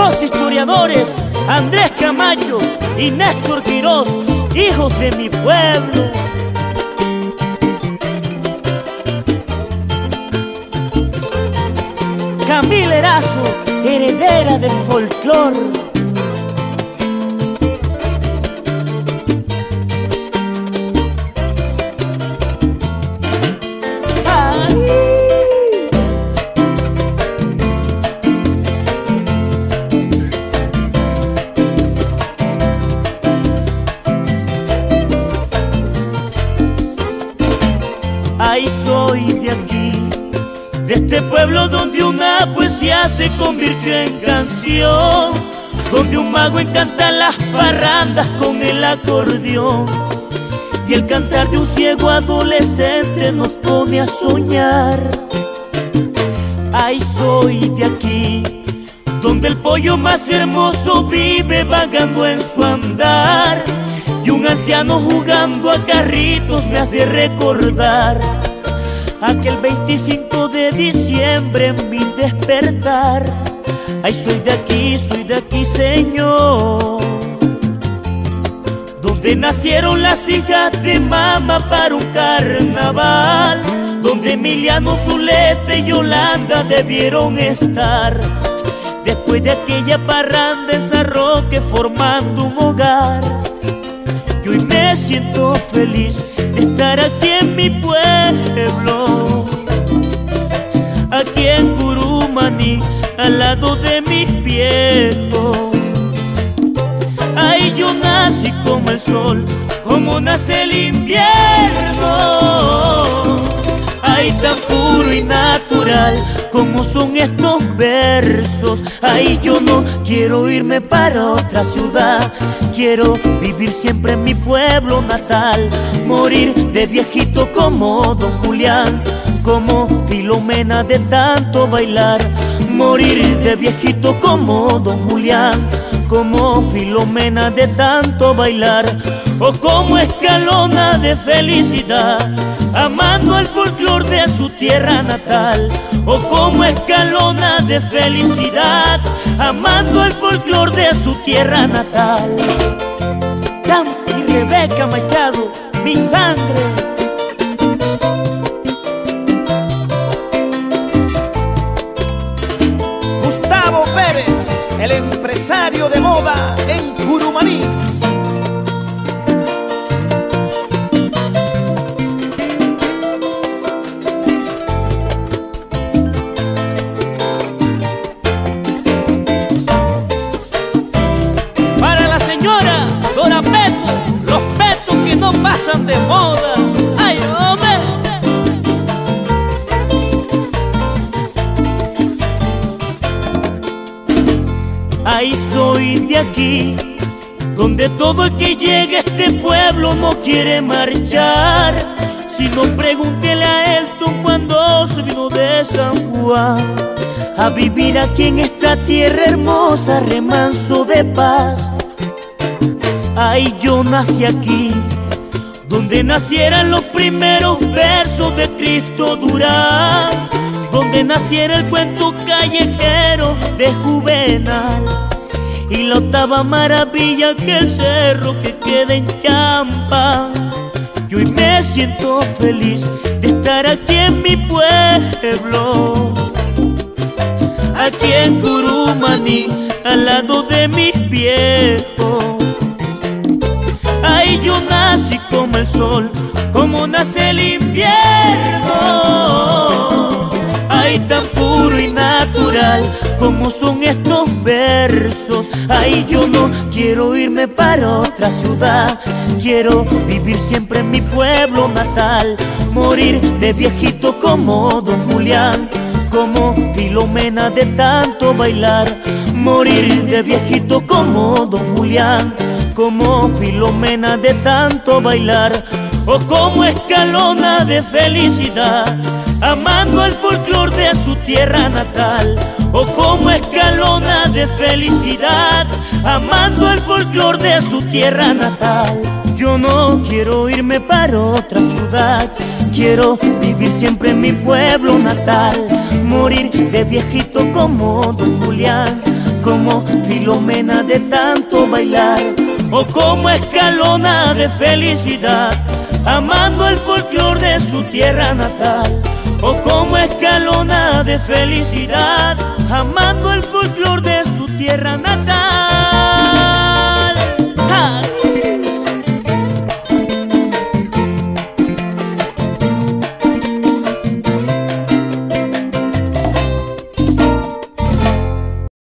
dos historiadores, Andrés Camacho y Néstor Quirós, hijos de mi pueblo. Camila Erazo, heredera del folclor. Ay, soy de aquí, de este pueblo donde una poesía se convirtió en canción, donde un mago encanta las parrandas con el acordeón, y el cantar de un ciego adolescente nos pone a soñar. Ay, soy de aquí, donde el pollo más hermoso vive vagando en su andar, y un anciano jugando a carritos me hace recordar aquel 25 de diciembre en mi despertar. Ay, soy de aquí, señor, donde nacieron las hijas de mamá para un carnaval, donde Emiliano, Zuleta y Yolanda debieron estar, después de aquella parranda en San Roque formando un hogar. Y hoy me siento feliz de estar aquí en mi pueblo, aquí en Curumaní, al lado de mis viejos. Ay, yo nací como el sol, como nace el invierno. Ay, tan puro y natural como son estos versos. Ay, yo no quiero irme para otra ciudad, quiero vivir siempre en mi pueblo natal, morir de viejito como Don Julián, como Filomena de tanto bailar, morir de viejito como Don Julián, como Filomena de tanto bailar, o como Escalona de felicidad, amando el folclor de su tierra natal, o como Escalona de felicidad, amando el folclor de su tierra natal. Cam y Rebeca Machado, mi sangre. Gustavo Pérez, el empresario de moda en Curumaní. Para la señora Dora Peto, los petos que no pasan de moda. ¡Ay, hombre! Ay, soy de aquí, donde todo el que llega a este pueblo no quiere marchar. Si no, pregúntele a Elton cuando se vino de San Juan a vivir aquí en esta tierra hermosa, remanso de paz. Ay, yo nací aquí, donde nacieran los primeros versos de Cristo Durán, donde naciera el cuento callejero de Juvenal, y la octava maravilla que el cerro que queda en Champa. Y hoy me siento feliz de estar aquí en mi pueblo, aquí en Curumaní, al lado de mis viejos. Ay, yo nací como el sol, como nace el invierno. Ay, tan puro y natural como son estos versos. Ay, yo no quiero irme para otra ciudad, quiero vivir siempre en mi pueblo natal, morir de viejito como Don Julián, como Filomena de tanto bailar, morir de viejito como Don Julián, como Filomena de tanto bailar, o como Escalona de felicidad, amando el folclor de su tierra natal, o como Escalona de felicidad, amando el folclor de su tierra natal. Yo no quiero irme para otra ciudad, quiero vivir siempre en mi pueblo natal, morir de viejito como Don Julián, como Filomena de tanto bailar, o como Escalona de felicidad, amando el folclor de su tierra natal. O como Escalona de felicidad, amando el folclor de su tierra natal.